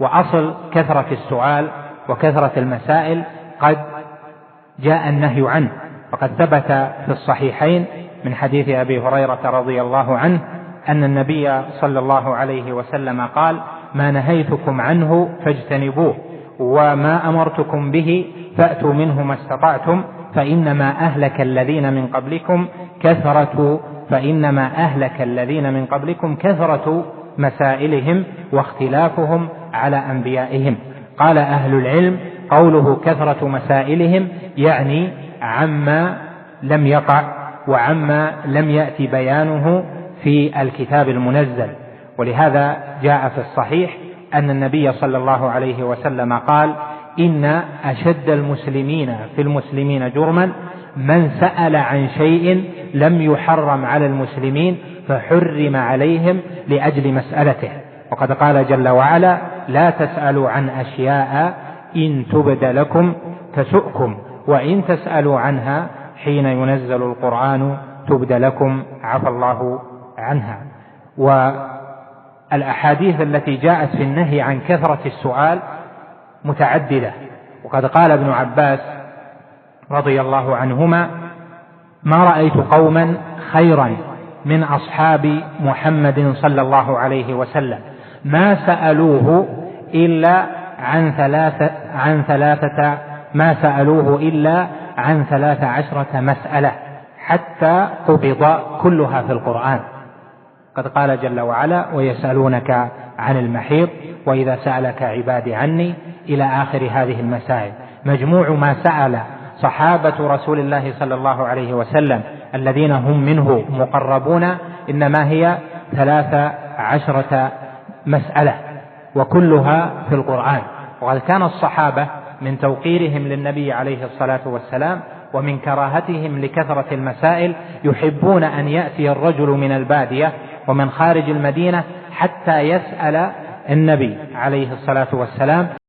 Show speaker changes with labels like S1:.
S1: وأصل كثرة السؤال وكثرة المسائل قد جاء النهي عنه، وقد ثبت في الصحيحين من حديث أبي هريرة رضي الله عنه أن النبي صلى الله عليه وسلم قال: ما نهيتكم عنه فاجتنبوه، وما أمرتكم به فأتوا منه ما استطعتم، فإنما أهلك الذين من قبلكم كثرة مسائلهم واختلافهم على أنبيائهم. قال أهل العلم: قوله كثرة مسائلهم يعني عما لم يقع وعما لم يأتي بيانه في الكتاب المنزل. ولهذا جاء في الصحيح أن النبي صلى الله عليه وسلم قال: إن أشد المسلمين في المسلمين جرما من سأل عن شيء لم يحرم على المسلمين فحرم عليهم لأجل مسألته. وقد قال جل وعلا: لا تسألوا عن أشياء إن تبد لكم تسؤكم، وإن تسألوا عنها حين ينزل القرآن تبد لكم عفى الله عنها. والأحاديث التي جاءت في النهي عن كثرة السؤال متعددة. وقد قال ابن عباس رضي الله عنهما: ما رأيت قوما خيرا من أصحاب محمد صلى الله عليه وسلم ما سألوه إلا عن 13 مسألة حتى قبض كلها في القرآن. قد قال جل وعلا: ويسألونك عن المحيض وإذا سألك عبادي عني إلى آخر هذه المسائل. مجموع ما سأل صحابة رسول الله صلى الله عليه وسلم الذين هم منه مقربون إنما هي 13 مسألة وكلها في القرآن. وقد كان الصحابة من توقيرهم للنبي عليه الصلاة والسلام ومن كراهتهم لكثرة المسائل يحبون أن يأتي الرجل من البادية ومن خارج المدينة حتى يسأل النبي عليه الصلاة والسلام